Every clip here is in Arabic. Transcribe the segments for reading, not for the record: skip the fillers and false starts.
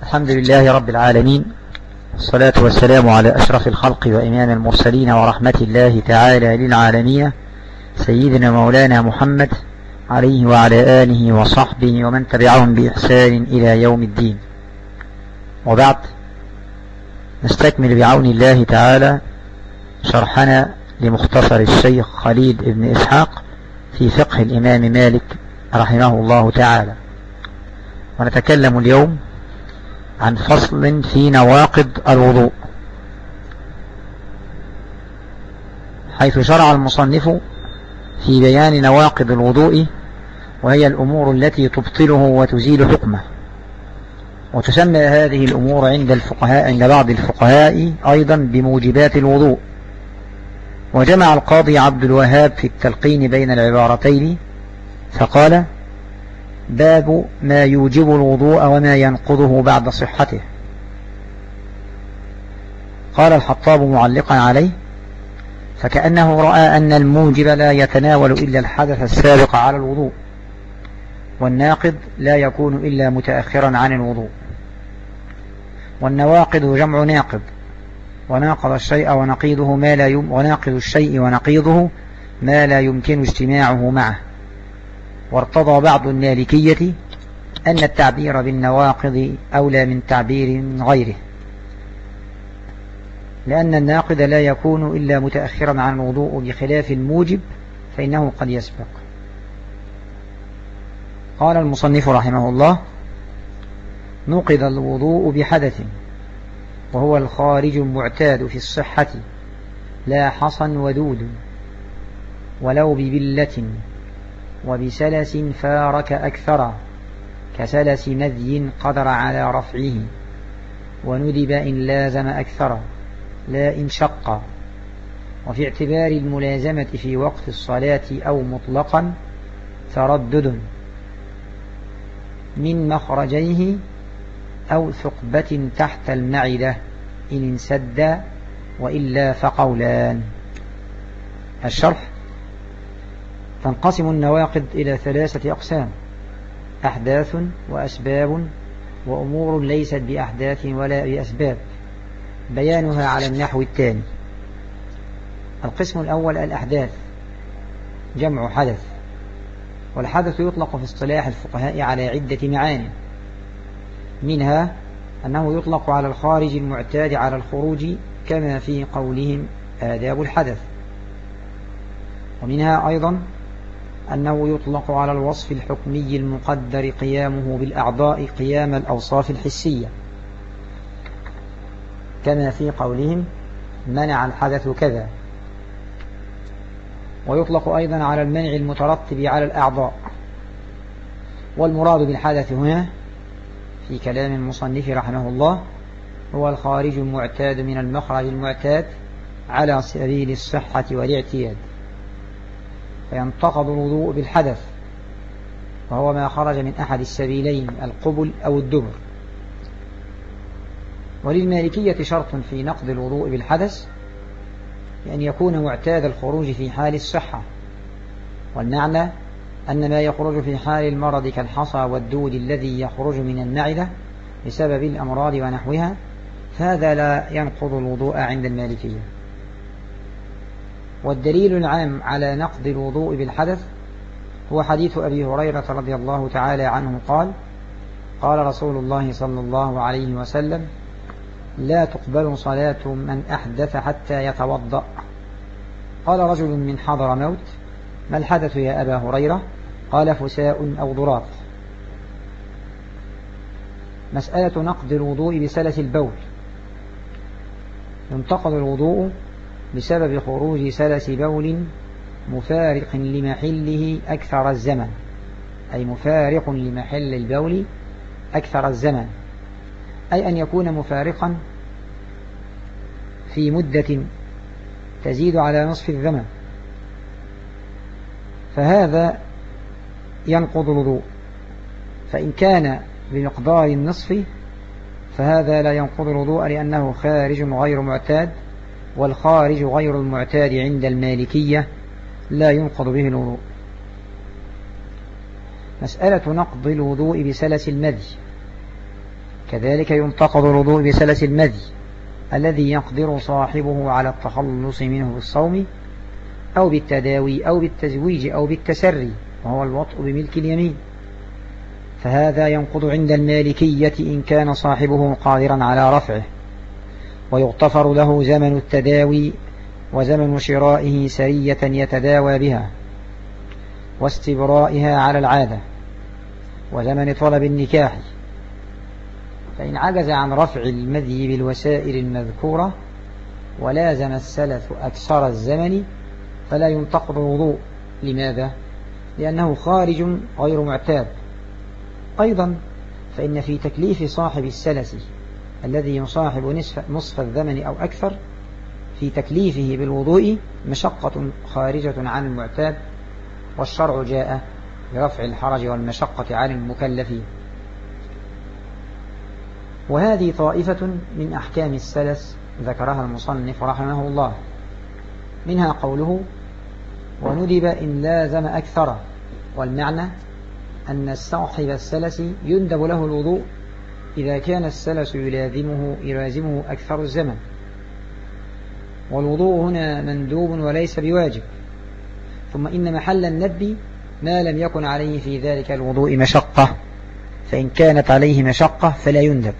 الحمد لله رب العالمين، والصلاة والسلام على أشرف الخلق وإمام المرسلين ورحمة الله تعالى للعالمين، سيدنا مولانا محمد عليه وعلى آله وصحبه ومن تبعهم بإحسان إلى يوم الدين. وبعد، نستكمل بعون الله تعالى شرحنا لمختصر الشيخ خليل بن إسحاق في فقه الإمام مالك رحمه الله تعالى، ونتكلم اليوم عن فصل في نواقض الوضوء، حيث شرع المصنف في بيان نواقض الوضوء، وهي الأمور التي تبطله وتزيل حكمه. وتسمى هذه الأمور عند بعض الفقهاء أيضا بموجبات الوضوء. وجمع القاضي عبد الوهاب في التلقين بين العبارتين فقال: باب ما يوجب الوضوء وما ينقضه بعد صحته. قال الحطاب معلقا عليه: فكأنه رأى أن الموجب لا يتناول إلا الحدث السابق على الوضوء، والناقض لا يكون إلا متأخرا عن الوضوء. والنواقض جمع ناقض، وناقض الشيء ونقيضه وناقض الشيء ونقيضه ما لا يمكن اجتماعه معه. وارتضى بعض المالكية أن التعبير بالنواقض أولى من تعبير غيره، لأن الناقض لا يكون إلا متأخرا عن الوضوء، بخلاف الموجب فإنه قد يسبق. قال المصنف رحمه الله: نقض الوضوء بحدث، وهو الخارج المعتاد في الصحة، لا حصى ودود، ولو ببلة، وبسلس فارك أكثر، كسلس مذي قدر على رفعه، وندب إن لازم أكثر لا إن شق. وفي اعتبار الملازمة في وقت الصلاة أو مطلقا تردد من مخرجيه أو ثقبة تحت المعدة إن انسد، وإلا فقولان. الشرح: تنقسم النواقض إلى 3 أقسام: أحداث وأسباب وأمور ليست بأحداث ولا بأسباب، بيانها على النحو التالي. القسم الأول: الأحداث، جمع حدث. والحدث يطلق في اصطلاح الفقهاء على عدة معاني، منها أنه يطلق على الخارج المعتاد على الخروج، كما في قولهم آداب الحدث. ومنها أيضا أنه يطلق على الوصف الحكمي المقدر قيامه بالأعضاء قيام الأوصاف الحسية، كما في قولهم منع الحدث كذا. ويطلق أيضا على المنع المترتب على الأعضاء. والمراد بالحدث هنا في كلام المصنف رحمه الله هو الخارج المعتاد من المخرج المعتاد على سبيل الصحة والاعتياد، فينتقض الوضوء بالحدث، وهو ما خرج من أحد السبيلين، القبل أو الدبر. وللمالكية شرط في نقض الوضوء بالحدث بأن يكون معتاد الخروج في حال الصحة. والمعنى أن ما يخرج في حال المرض كالحصى والدود الذي يخرج من المعدة بسبب الأمراض ونحوها، فهذا لا ينقض الوضوء عند المالكية. والدليل العام على نقض الوضوء بالحدث هو حديث أبي هريرة رضي الله تعالى عنه قال: قال رسول الله صلى الله عليه وسلم: لا تقبل صلاة من أحدث حتى يتوضأ. قال رجل من حضرموت: ما الحدث يا أبا هريرة؟ قال: فساء أو ضراط. مسألة نقض الوضوء بسلس البول: ينتقض الوضوء بسبب خروج سلس بول مفارق لمحله أكثر الزمن، أي مفارق لمحل البول أكثر الزمن، أي أن يكون مفارقا في مدة تزيد على نصف الزمن، فهذا ينقض الوضوء. فإن كان بمقدار النصف فهذا لا ينقض الوضوء، لأنه خارج غير معتاد، والخارج غير المعتاد عند المالكية لا ينقض به الوضوء. مسألة نقض الوضوء بسلس المذي: كذلك ينتقض الوضوء بسلس المذي الذي يقدر صاحبه على التخلص منه بالصوم أو بالتداوي أو بالتزويج أو بالتسري، وهو الوطء بملك اليمين، فهذا ينقض عند المالكية إن كان صاحبه قادرا على رفعه، ويغتفر له زمن التداوي وزمن شرائه سرية يتداوى بها واستبرائها على العادة وزمن طلب النكاح. فإن عجز عن رفع المذي بالوسائل المذكورة ولازم السلف أكثر الزمن فلا ينتقض الوضوء. لماذا؟ لأنه خارج غير معتاد. أيضا فإن في تكليف صاحب السلس الذي يصاحب نصف الزمن أو أكثر في تكليفه بالوضوء مشقة خارجة عن المعتاد، والشرع جاء برفع الحرج والمشقة عن المكلفين. وهذه طائفة من أحكام السلس ذكرها المصنف رحمه الله، منها قوله وندب إن لازم أكثر، والمعنى أن صاحب السلس يندب له الوضوء إذا كان السلس يلازمه أكثر الزمن، والوضوء هنا مندوب وليس بواجب. ثم إن محل الندب ما لم يكن عليه في ذلك الوضوء مشقة، فإن كانت عليه مشقة فلا يندب.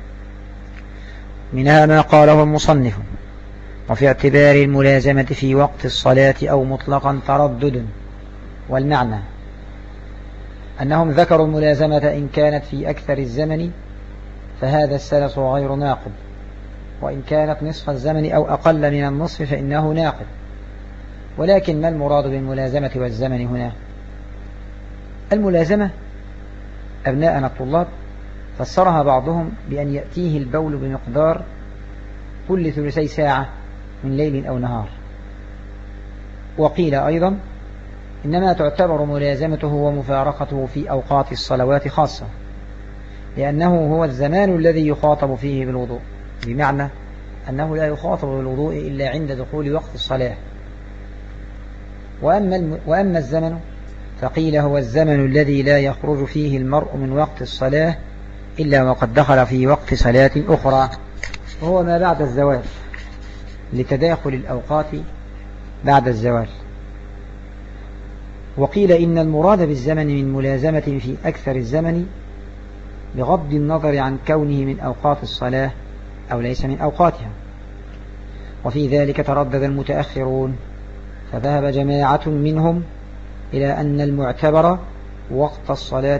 منها ما قاله المصنف وفي اعتبار الملازمة في وقت الصلاة أو مطلقا تردد، والمعنى أنهم ذكروا الملازمة إن كانت في أكثر الزمن فهذا السلس غير ناقض، وإن كانت نصف الزمن أو أقل من النصف فإنه ناقض. ولكن ما المراد بالملازمة والزمن هنا؟ الملازمة أبناءنا الطلاب فسرها بعضهم بأن يأتيه البول بمقدار كل ثلثي ساعة من ليل أو نهار، وقيل أيضا إنما تعتبر ملازمته ومفارقته في أوقات الصلوات خاصة، لأنه هو الزمان الذي يخاطب فيه بالوضوء، بمعنى أنه لا يخاطب بالوضوء إلا عند دخول وقت الصلاة. وأما الزمن فقيل هو الزمن الذي لا يخرج فيه المرء من وقت الصلاة إلا وقد دخل في وقت صلاة أخرى، وهو ما بعد الزوال، لتداخل الأوقات بعد الزوال. وقيل إن المراد بالزمن من ملازمة في أكثر الزمن بغض النظر عن كونه من أوقات الصلاة أو ليس من أوقاتها. وفي ذلك تردد المتأخرون، فذهب جماعة منهم إلى أن المعتبر وقت الصلاة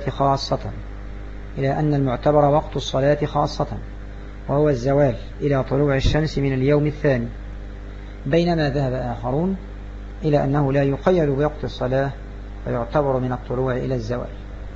خاصة، وهو الزوال إلى طلوع الشمس من اليوم الثاني، بينما ذهب آخرون إلى أنه لا يقيد بوقت الصلاة ويعتبر من الطلوع إلى الزوال.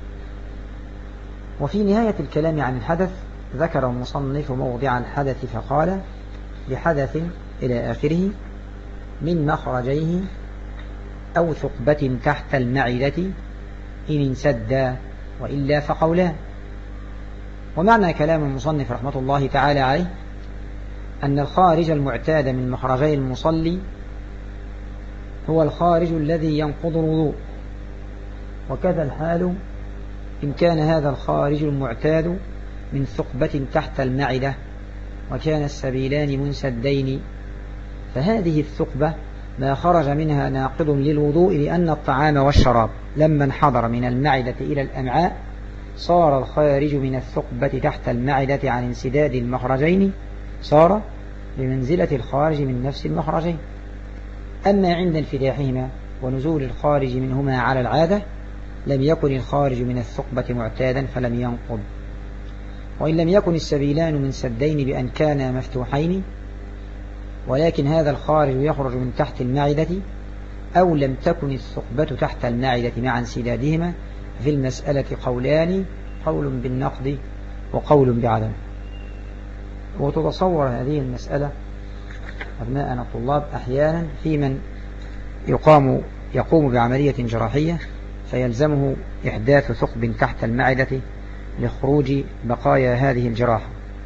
وفي نهاية الكلام عن الحدث ذكر المصنف موضع الحدث فقال لحدث إلى آخره من مخرجيه أو ثقبة تحت المعدة إن انسدا، وإلا فقولان. ومعنى كلام المصنف رحمة الله تعالى عليه أن الخارج المعتاد من مخرجي المصلي هو الخارج الذي ينقض الوضوء، وكذا الحال إن كان هذا الخارج المعتاد من ثقبة تحت المعدة وكان السبيلان منسدين، فهذه الثقبة ما خرج منها ناقض للوضوء، لأن الطعام والشراب لما انحدر من المعدة إلى الأمعاء صار الخارج من الثقبة تحت المعدة عن انسداد المخرجين صار بمنزلة الخارج من نفس المخرجين. أما عند انفتاحهما ونزول الخارج منهما على العادة لم يكن الخارج من الثقبة معتادا فلم ينقض، وإن لم يكن السبيلان من سدين بأن كانا مفتوحين، ولكن هذا الخارج يخرج من تحت المعدة أو لم تكن الثقبة تحت المعدة مع انسدادهما، في المسألة قولان، قول بالنقض وقول بعدم. وتتصور هذه المسألة أبناءنا الطلاب أحيانا في من يقوم بعملية جراحية فيلزمه إحداث ثقب تحت المعدة لخروج بقايا هذه الجراحة.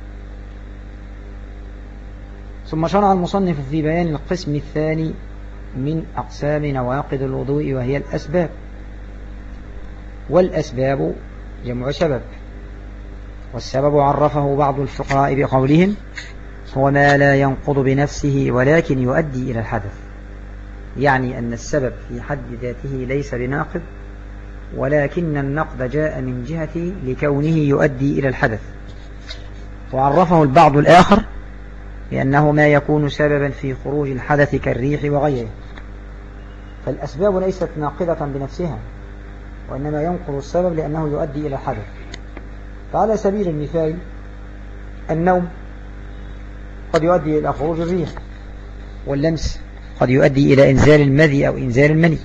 ثم شرع المصنف في بيان القسم الثاني من أقسام نواقض الوضوء، وهي الأسباب. والأسباب جمع سبب، والسبب عرفه بعض الفقهاء بقولهم هو ما لا ينقض بنفسه ولكن يؤدي إلى الحدث، يعني أن السبب في حد ذاته ليس بناقض، ولكن النقض جاء من جهة لكونه يؤدي إلى الحدث. وعرفه البعض الآخر لأنه ما يكون سببا في خروج الحدث كالريح وغيره، فالأسباب ليست ناقضة بنفسها، وإنما ينقض السبب لأنه يؤدي إلى الحدث. فعلى سبيل المثال النوم قد يؤدي إلى خروج الريح، واللمس قد يؤدي إلى إنزال المذي أو إنزال المني.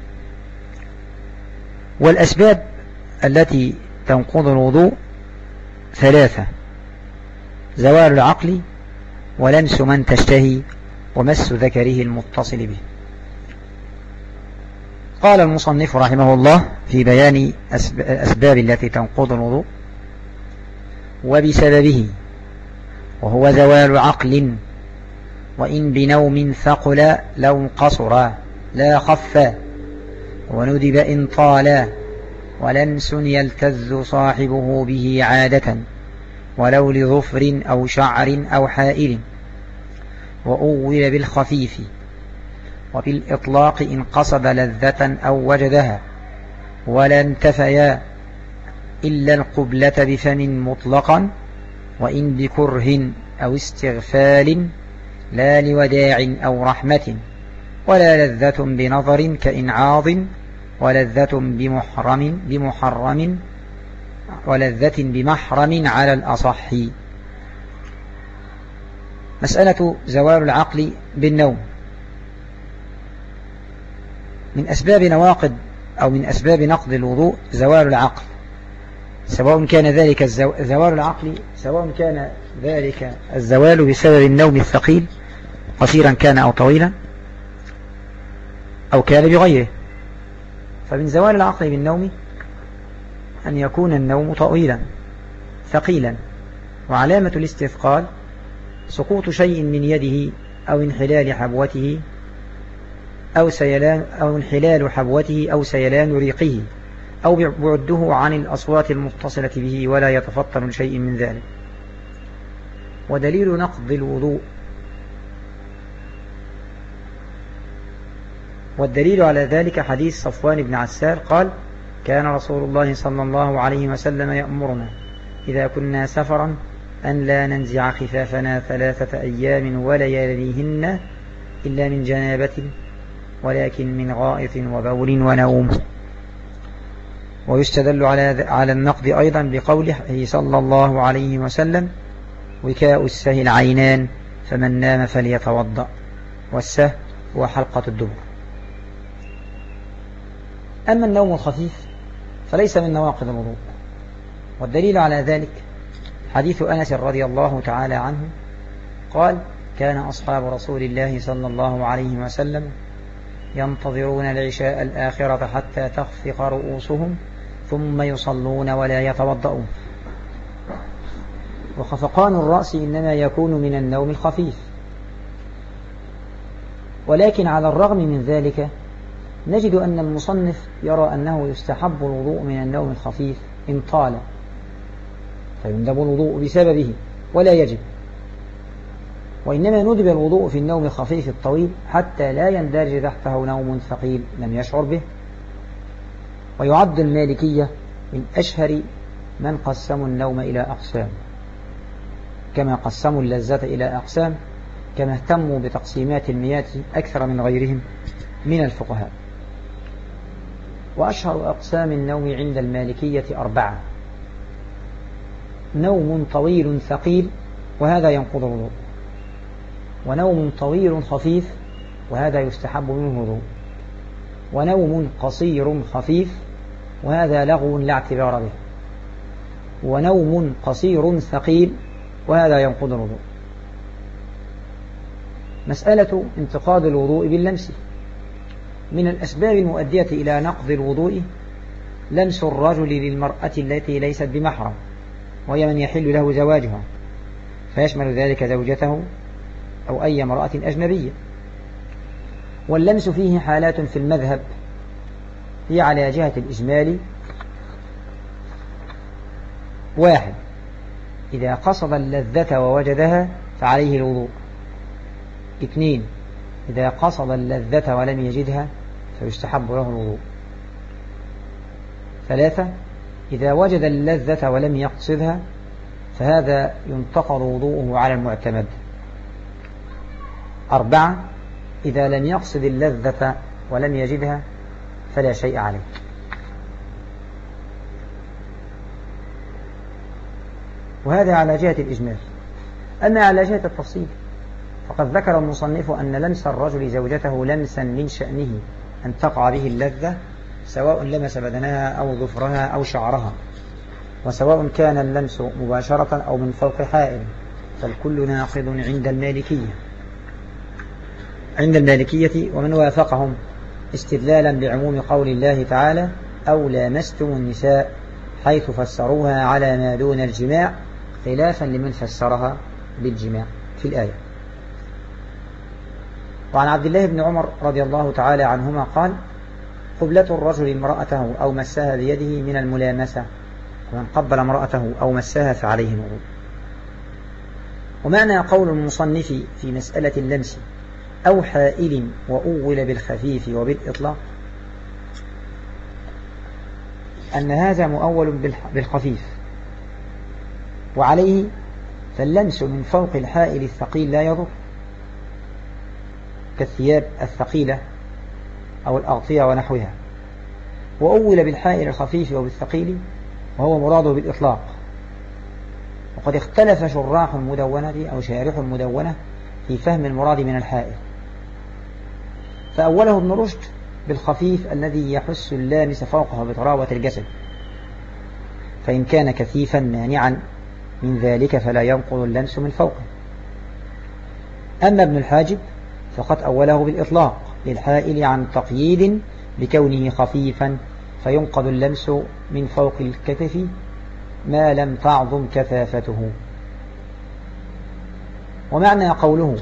والأسباب التي تنقض الوضوء ثلاثة: زوال العقل، ولمس من تشتهي، ومس ذكره المتصل به. قال المصنف رحمه الله في بيان الأسباب التي تنقض الوضوء: وبسببه، وهو زوال عقل، وإن بنوم ثقل لو انقصر لا خف، وندب إن طال، ولمس يلتذ صاحبه به عادة، ولو لظفر أو شعر أو حائل، وأول بالخفيف، وبالإطلاق إن قصد لذة أو وجدها، ولا انتفيا إلا القبلة بفم مطلقا، وإن بكره أو استغفال، لا لوداع أو رحمة، ولا لذة بنظر كإنعاض، ولذة بمحرم على الأصح. مسألة زوال العقل بالنوم من أسباب نواقض أو من أسباب نقض الوضوء زوال العقل، سواء كان ذلك زوال العقل سواء كان ذلك الزوال بسبب النوم الثقيل قصيرا كان أو طويلا، أو كان بغيره. فمن زوال العقل بالنوم أن يكون النوم طويلا ثقيلا، وعلامة الاستثقال سقوط شيء من يده أو انحلال حبوته أو انحلال حبوته أو سيلان ريقه أو بعده عن الأصوات المتصلة به، ولا يتفطن شيء من ذلك. ودليل نقض الوضوء، والدليل على ذلك حديث صفوان بن عسار قال: كان رسول الله صلى الله عليه وسلم يأمرنا إذا كنا سفرا أن لا ننزع خفافنا 3 أيام ولياليهن إلا من جنابة، ولكن من غائط وبول ونوم. ويستدل على النقض أيضا بقوله صلى الله عليه وسلم: وكاء السهي العينان، فمن نام فليتوضأ. والسه هو حلقة الدبر. أما النوم الخفيف فليس من نواقض الوضوء، والدليل على ذلك حديث أنس رضي الله تعالى عنه قال: كان أصحاب رسول الله صلى الله عليه وسلم ينتظرون العشاء الآخرة حتى تخفق رؤوسهم ثم يصلون ولا يتوضؤون. وخفقان الرأس إنما يكون من النوم الخفيف، ولكن على الرغم من ذلك نجد أن المصنف يرى أنه يستحب الوضوء من النوم الخفيف إن طال، فيندب الوضوء بسببه ولا يجب، وإنما ندب الوضوء في النوم الخفيف الطويل حتى لا يندرج تحته نوم ثقيل لم يشعر به. ويعد المالكية من أشهر من قسموا النوم إلى أقسام، كما قسموا اللذة إلى أقسام، كما اهتموا بتقسيمات المياه أكثر من غيرهم من الفقهاء. وأشهر أقسام النوم عند المالكية 4: نوم طويل ثقيل، وهذا ينقض الوضوء، ونوم طويل خفيف، وهذا يستحب منه الوضوء، ونوم قصير خفيف، وهذا لغو لا اعتبار به، ونوم قصير ثقيل، وهذا ينقض الوضوء. مسألة انتقاض الوضوء باللمس. من الأسباب المؤدية إلى نقض الوضوء لمس الرجل للمرأة التي ليست بمحرم، وهي من يحل له زواجها، فيشمل ذلك زوجته أو أي امرأة أجنبية. واللمس فيه حالات في المذهب، هي على جهة الإجمال: 1، إذا قصد اللذة ووجدها فعليه الوضوء. 2 إذا قصد اللذة ولم يجدها فيستحب له الوضوء. 3 إذا وجد اللذة ولم يقصدها فهذا ينتقض وضوءه على المعتمد. 4 إذا لم يقصد اللذة ولم يجدها فلا شيء عليه. وهذا على جهة الإجمال. أما على جهة التفصيل فقد ذكر المصنف أن لمس الرجل زوجته لمسا من شأنه أن تقع به اللذة، سواء لمس بدنها أو ظفرها أو شعرها، وسواء كان اللمس مباشرة أو من فوق حائل، فالكل ناقض عند المالكية ومن وافقهم، استدلالا بعموم قول الله تعالى أو لامستم النساء، حيث فسروها على ما دون الجماع خلافا لمن فسرها بالجماع في الآية. وعن عبد الله بن عمر رضي الله تعالى عنهما قال قبلة الرجل امرأته أو مسها بيده من الملامسة، ومن قبل امرأته أو مسها فعليه الوضوء. ومعنى قول المصنف في مسألة اللمس أو حائل وأول بالخفيف وبالإطلاق أن هذا مؤول بالخفيف، وعليه فاللمس من فوق الحائل الثقيل لا يضر كالثياب الثقيلة أو الأغطية ونحوها، وأول بالحائل الخفيف وبالثقيل وهو مراده بالإطلاق. وقد اختلف شراح المدونة أو شارح المدونة في فهم المراد من الحائل، فأوله ابن رشد بالخفيف الذي يحس اللامس فوقه بطراوة الجسد، فإن كان كثيفا مانعا من ذلك فلا ينقض اللمس من فوقه. أما ابن الحاجب فقد أوله بالإطلاق للحائل عن تقييد بكونه خفيفا، فينقض اللمس من فوق الكتف ما لم تعظم كثافته. ومعنى قوله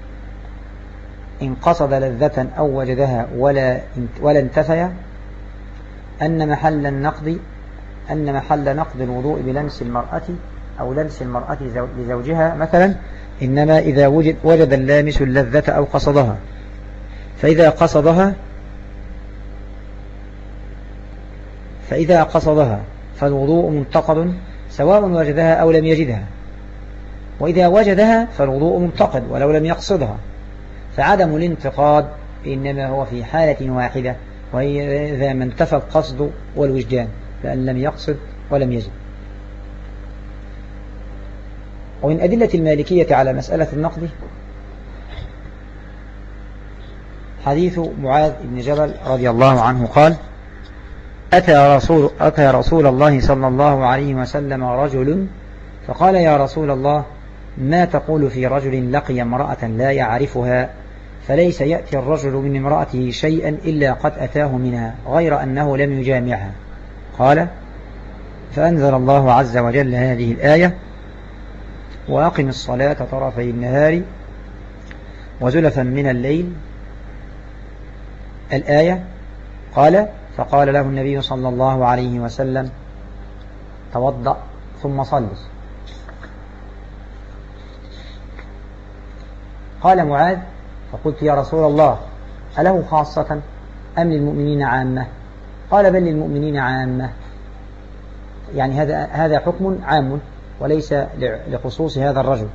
إن قصد لذة أو وجدها ولا انتفي أن محل نقض الوضوء بلمس المرأة أو لمس المرأة لزوجها مثلا إنما إذا وجد اللامس اللذة أو قصدها، فإذا قصدها فالوضوء منتقض سواء وجدها أو لم يجدها، وإذا وجدها فالوضوء منتقض ولو لم يقصدها، فعدم الانتقاد إنما هو في حالة واحدة، وهي إذا ما انتفى القصد والوجدان، فأن لم يقصد ولم يجد. ومن أدلة المالكية على مسألة النقض حديث معاذ بن جبل رضي الله عنه قال أتى رسول الله صلى الله عليه وسلم رجل فقال يا رسول الله ما تقول في رجل لقي امرأة لا يعرفها فليس يأتي الرجل من امرأته شيئا إلا قد أتاه منها غير أنه لم يجامعها؟ قال فأنزل الله عز وجل هذه الآية وأقم الصلاة طرفي النهار وزلفا من الليل الآية. قال فقال له النبي صلى الله عليه وسلم توضأ ثم صل. قال معاذ فقلت يا رسول الله أله خاصة أم للمؤمنين عامة؟ قال بل للمؤمنين عامة، يعني هذا حكم عام وليس لخصوص هذا الرجل.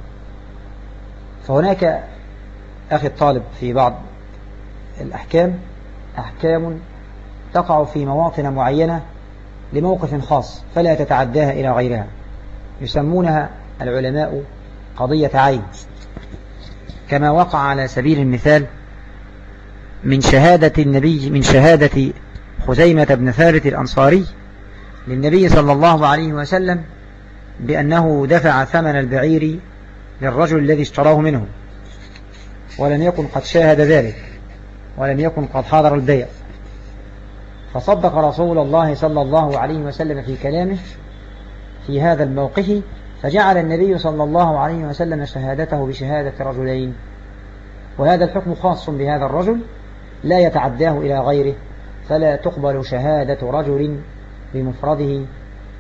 فهناك أخي الطالب في بعض الأحكام أحكام تقع في مواطن معينة لموقف خاص فلا تتعداها إلى غيرها، يسمونها العلماء قضية عين، كما وقع على سبيل المثال من شهادة خزيمة بن ثابت الأنصاري للنبي صلى الله عليه وسلم بأنه دفع ثمن البعير للرجل الذي اشتراه منه ولم يكن قد شاهد ذلك ولم يكن قد حضر البيع، فصدق رسول الله صلى الله عليه وسلم في كلامه في هذا الموقف، فجعل النبي صلى الله عليه وسلم شهادته بشهادة رجلين، وهذا الحكم خاص بهذا الرجل لا يتعداه إلى غيره، فلا تقبل شهادة رجل بمفرده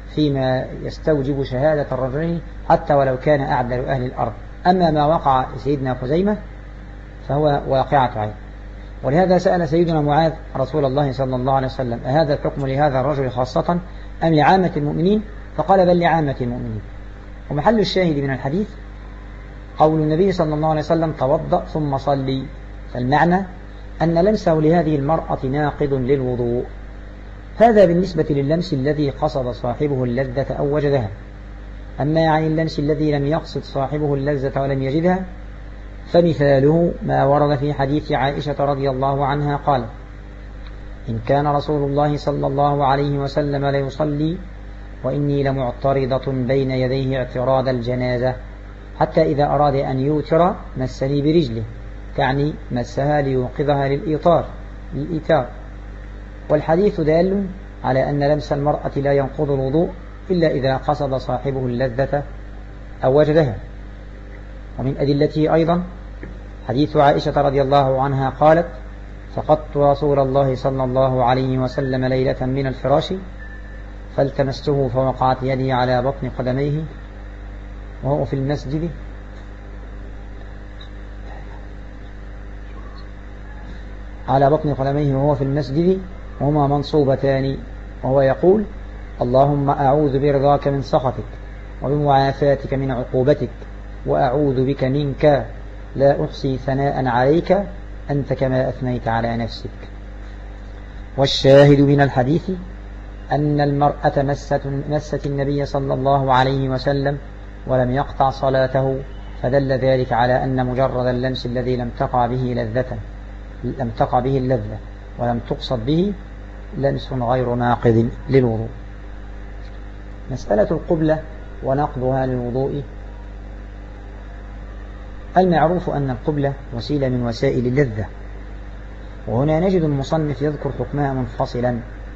فيما يستوجب شهادة الرجل حتى ولو كان أعدل أهل الأرض. أما ما وقع سيدنا خزيمة فهو واقعة عين. ولهذا سأل سيدنا معاذ رسول الله صلى الله عليه وسلم: أهذا الحكم لهذا الرجل خاصة أم لعامة المؤمنين؟ فقال: بل لعامة المؤمنين. ومحل الشاهد من الحديث قول النبي صلى الله عليه وسلم: توضأ ثم صلي. فالمعنى أن لمسه لهذه المرأة ناقض للوضوء. هذا بالنسبة لللمس الذي قصد صاحبه اللذة أو وجدها. أما عن اللمس الذي لم يقصد صاحبه اللذة ولم يجدها فمثاله ما ورد في حديث عائشة رضي الله عنها قال: إن كان رسول الله صلى الله عليه وسلم ليصلي وإني لمعترضة بين يديه اعتراض الجنازة، حتى إذا أراد أن يوتر مسني برجله، تعني مسها ليوقظها للإيتار. والحديث دال على أن لمس المرأة لا ينقض الوضوء إلا إذا قصد صاحبه اللذة أو وجدها. ومن أدلته أيضا حديث عائشة رضي الله عنها قالت: فقدت رسول الله صلى الله عليه وسلم ليلة من الفراش فالتمسته فوقعت يدي على بطن قدميه وهو في المسجد وهما منصوبتان، وهو يقول: اللهم أعوذ برضاك من سخطك وبمعافاتك من عقوبتك وأعوذ بك منك لا أحصي ثناء عليك أنت كما أثنيت على نفسك. والشاهد من الحديث أن المرأة مست النبي صلى الله عليه وسلم ولم يقطع صلاته، فدل ذلك على أن مجرد اللمس الذي لم تقع به اللذة ولم تقصد به لمس غير ناقض للوضوء. مسألة القبلة ونقضها للوضوء. المعروف أن القبلة وسيلة من وسائل اللذة، وهنا نجد المصنف يذكر حكمها منفصلا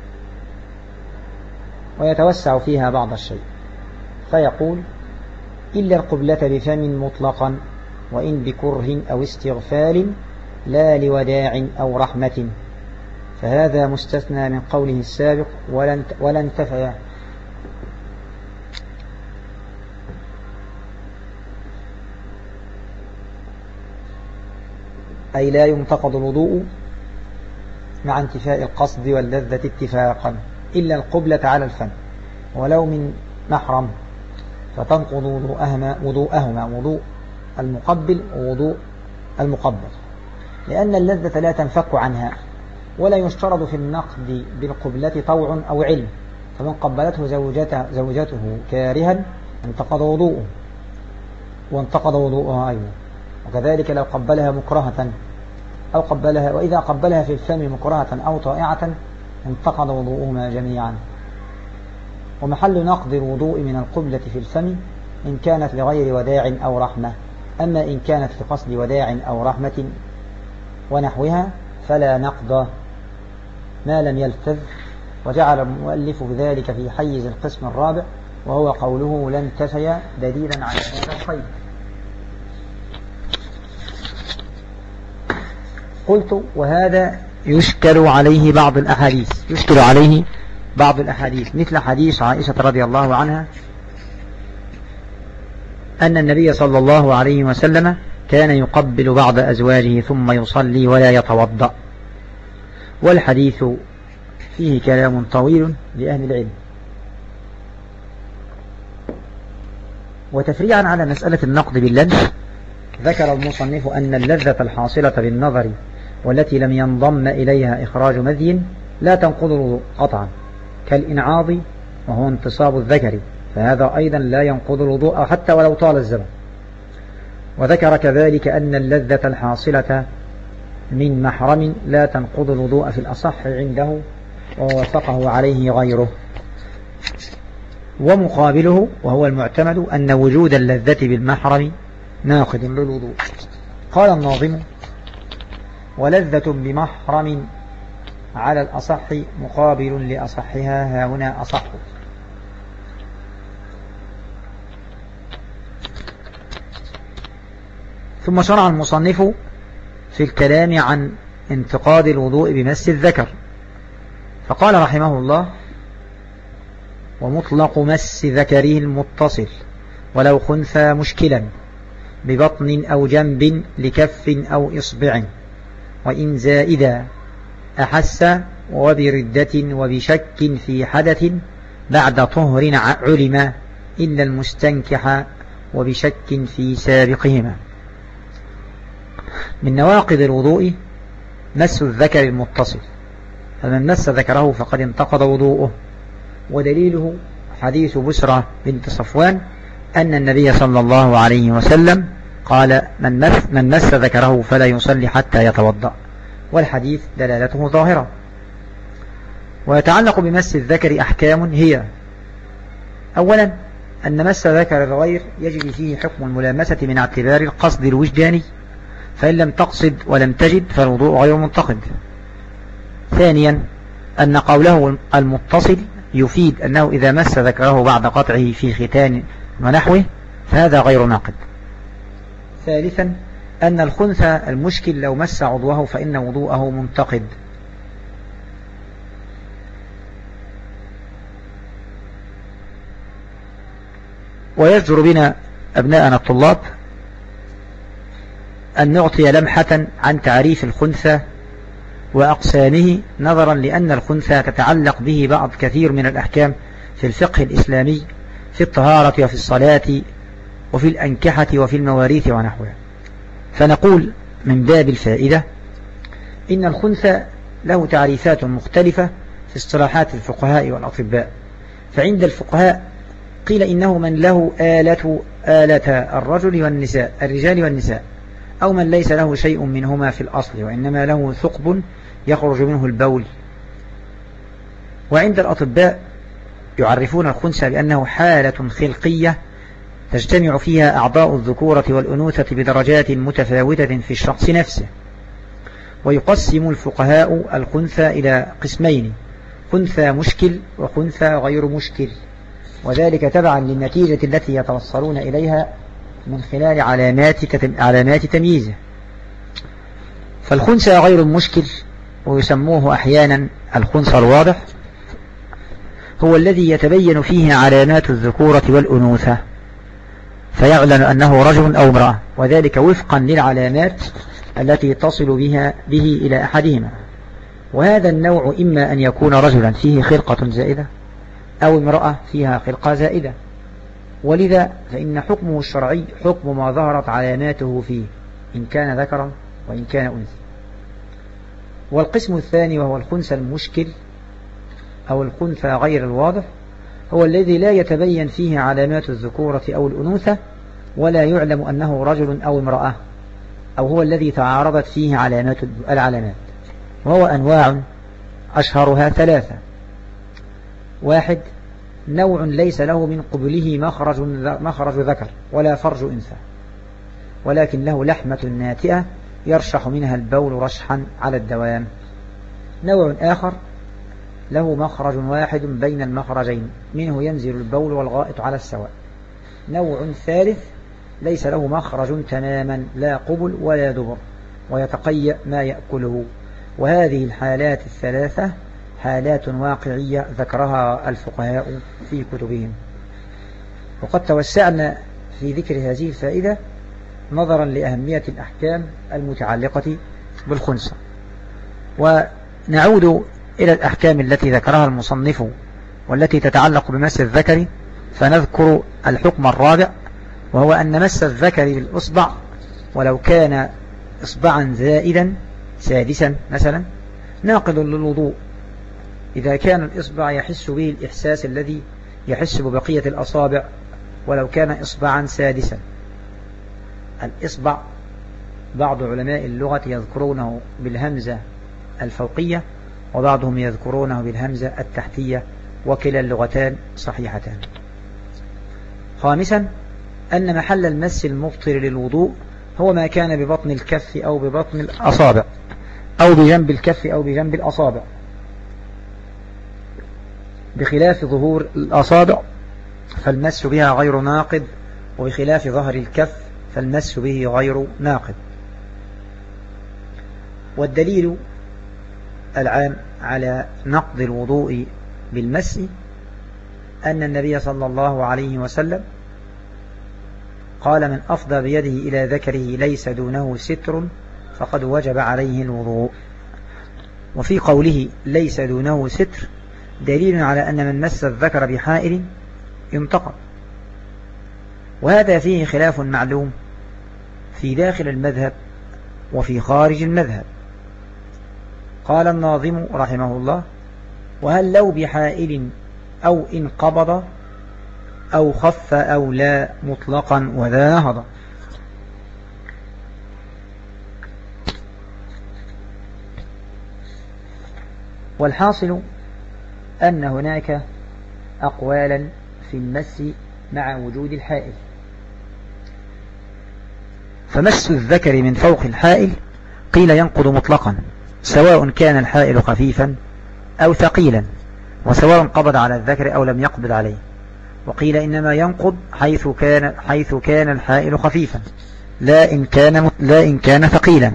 ويتوسع فيها بعض الشيء، فيقول: إلا القبلة بفم مطلقا وإن بكره أو استغفال لا لوداع أو رحمة، فهذا مستثنى من قوله السابق ولا انتفى، أي لا ينتقض الوضوء مع انتفاء القصد واللذة اتفاقا إلا القبلة على الفم ولو من محرم، فتنقض وضوءهما وضوء المقبل ووضوء المقبل، لأن اللذة لا تنفك عنها. ولا يشترط في النقض بالقبلة طوع أو علم، فمن قبلته زوجته كارها انتقض وضوءه وانتقض وضوءها أيضا. وكذلك لو قبلها مكرهة وإذا قبلها في الفم مكرهة أو طائعة انتقض وضوءهما جميعا. ومحل نقض الوضوء من القبلة في الفم إن كانت لغير وداع أو رحمة، أما إن كانت لقصد وداع أو رحمة ونحوها فلا نقض ما لم يلتذ. وجعل المؤلف بذلك في حيز القسم الرابع، وهو قوله لن تفي دليلا على هذا القيد. قلت: وهذا يشكل عليه بعض الأحاديث مثل حديث عائشة رضي الله عنها أن النبي صلى الله عليه وسلم كان يقبل بعض أزواجه ثم يصلي ولا يتوضأ. والحديث فيه كلام طويل لأهل العلم. وتفريعا على مسألة النقض باللمس، ذكر المصنف أن اللذة الحاصلة بالنظر والتي لم ينضم إليها إخراج مذي لا تنقض الوضوء قطعا، كالإنعاض وهو انتصاب الذكر، فهذا أيضا لا ينقض الوضوء حتى ولو طال الزمن. وذكر كذلك أن اللذة الحاصلة من محرم لا تنقض الوضوء في الأصح عنده، ووافقه عليه غيره. ومقابله وهو المعتمد أن وجود اللذة بالمحرم ناقض للوضوء. قال الناظم: ولذة بمحرم على الأصح مقابل لأصحها هنا أصح. ثم شرع المصنف في الكلام عن انتقاد الوضوء بمس الذكر، فقال رحمه الله: ومطلق مس ذكره المتصل ولو خنثى مشكلا ببطن أو جنب لكف أو إصبع، وإن زائدا أحس وبردة وبشك في حدث بعد طهر علم إلا المستنكح وبشك في سابقهما. من نواقض الوضوء مس الذكر المتصل، فمن مس ذكره فقد انتقض وضوءه، ودليله حديث بسرة بنت صفوان أن النبي صلى الله عليه وسلم قال من مس ذكره فلا يصلي حتى يتوضأ، والحديث دلالته ظاهرة. ويتعلق بمس الذكر أحكام هي: أولا أن مس ذكر الغير يجري فيه حكم الملامسة من اعتبار القصد الوجداني، فإن لم تقصد ولم تجد فالوضوء غير منتقض. ثانيا أن قوله المتصل يفيد أنه إذا مس ذكره بعد قطعه في ختان ونحوه فهذا غير ناقض. ثالثا أن الخنثى المشكل لو مس عضوه فإن وضوءه منتقض. ويجدر بنا أبناءنا الطلاب أن نعطي لمحة عن تعريف الخنثى وأقسامه، نظرا لأن الخنثى تتعلق به بعض كثير من الأحكام في الفقه الإسلامي، في الطهارة وفي الصلاة وفي الأنكحة وفي المواريث ونحوها. فنقول من باب الفائدة إن الخنثى له تعريفات مختلفة في اصطلاحات الفقهاء والأطباء. فعند الفقهاء قيل إنه من له آلة الرجال والنساء، أو من ليس له شيء منهما في الأصل وإنما له ثقب يخرج منه البول. وعند الأطباء يعرفون الخنثى بأنه حالة خلقية تجتمع فيها أعضاء الذكورة والأنوثة بدرجات متفاوتة في الشخص نفسه. ويقسم الفقهاء الخنثى إلى قسمين: خنثى مشكل وخنثى غير مشكل، وذلك تبعا للنتيجة التي يتوصلون إليها من خلال علامات تمييزه. فالخنثى غير المشكل، ويسموه أحيانا الخنثى الواضح، هو الذي يتبين فيه علامات الذكورة والأنوثة فيعلن أنه رجل أو امرأة، وذلك وفقا للعلامات التي تصل به إلى أحدهما. وهذا النوع إما أن يكون رجلا فيه خلقة زائدة أو امرأة فيها خلقة زائدة، ولذا فإن حكمه الشرعي حكم ما ظهرت علاماته فيه إن كان ذكرا وإن كان أنثى. والقسم الثاني وهو الخنثى المشكل أو الخنثى غير الواضح، هو الذي لا يتبين فيه علامات الذكورة أو الأنوثة ولا يعلم أنه رجل أو امرأة، أو هو الذي تعارضت فيه العلامات. وهو أنواع أشهرها ثلاثة: واحد، نوع ليس له من قبله مخرج ذكر ولا فرج أنثى، ولكن له لحمة ناتئة يرشح منها البول رشحا على الدوام. نوع آخر له مخرج واحد بين المخرجين منه ينزل البول والغائط على السواء. نوع ثالث ليس له مخرج تماما لا قبل ولا دبر ويتقيأ ما يأكله. وهذه الحالات الثلاثة حالات واقعية ذكرها الفقهاء في كتبهم. وقد توسعنا في ذكر هذه الفائدة نظرا لأهمية الأحكام المتعلقة بالخنثى. ونعود إلى الأحكام التي ذكرها المصنف والتي تتعلق بمس الذكر، فنذكر الحكم الرابع، وهو أن مس الذكر بالإصبع ولو كان إصبعا زائدا سادسا مثلا ناقض للوضوء، إذا كان الإصبع يحس به الإحساس الذي يحس ببقية الأصابع ولو كان إصبعا سادسا. الإصبع بعض علماء اللغة يذكرونه بالهمزة الفوقية وبعضهم يذكرونه بالهمزة التحتية، وكلا اللغتان صحيحتان. خامسا أن محل المس المبطل للوضوء هو ما كان ببطن الكف أو ببطن الأصابع أو بجنب الكف أو بجنب الأصابع، بخلاف ظهور الأصابع فالمس بها غير ناقض، وبخلاف ظهر الكف فالمس به غير ناقض. والدليل العام على نقض الوضوء بالمس أن النبي صلى الله عليه وسلم قال: من أفضى بيده إلى ذكره ليس دونه ستر فقد وجب عليه الوضوء. وفي قوله ليس دونه ستر دليل على أن من مس الذكر بحائل ينتقض، وهذا فيه خلاف معلوم في داخل المذهب وفي خارج المذهب. قال الناظم رحمه الله: وهل لو بحائل أو إن قبض أو خف أو لا مطلقا وذا هضى. والحاصل أن هناك أقوالا في المس مع وجود الحائل. فمس الذكر من فوق الحائل قيل ينقض مطلقا سواء كان الحائل خفيفا أو ثقيلا، وسواء قبض على الذكر أو لم يقبض عليه. وقيل إنما ينقض حيث كان الحائل خفيفا لا إن كان ثقيلا.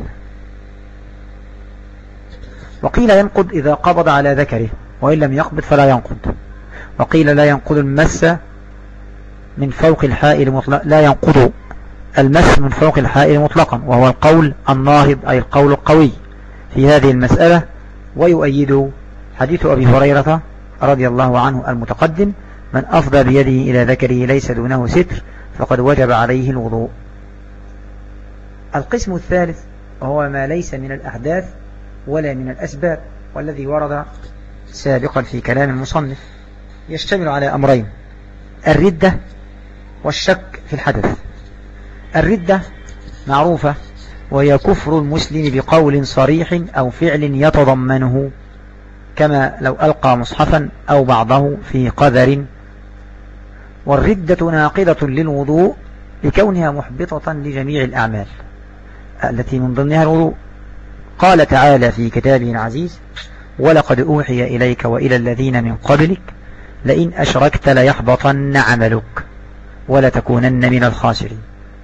وقيل ينقض إذا قبض على ذكره، وإن لم يقبض فلا ينقض. وقيل لا ينقض المس من فوق الحائل مطلقا، لا ينقض المس من فوق الحائل مطلقا، وهو القول الناهض أي القول القوي في هذه المسألة. ويؤيد حديث أبي هريرة رضي الله عنه المتقدم: من أفضى بيده إلى ذكره ليس دونه ستر فقد وجب عليه الوضوء. القسم الثالث وهو ما ليس من الأحداث ولا من الأسباب، والذي ورد سابقا في كلام المصنف، يشتمل على أمرين: الردة والشك في الحدث. الردة معروفة، وهي كفر المسلم بقول صريح أو فعل يتضمنه، كما لو ألقى مصحفا أو بعضه في قذر. والردة ناقضة للوضوء لكونها محبطة لجميع الأعمال التي من ضمنها الوضوء. قال تعالى في كتابه العزيز: ولقد أوحي إليك وإلى الذين من قبلك لئن أشركت ليحبطن عملك ولتكونن من الخاسرين.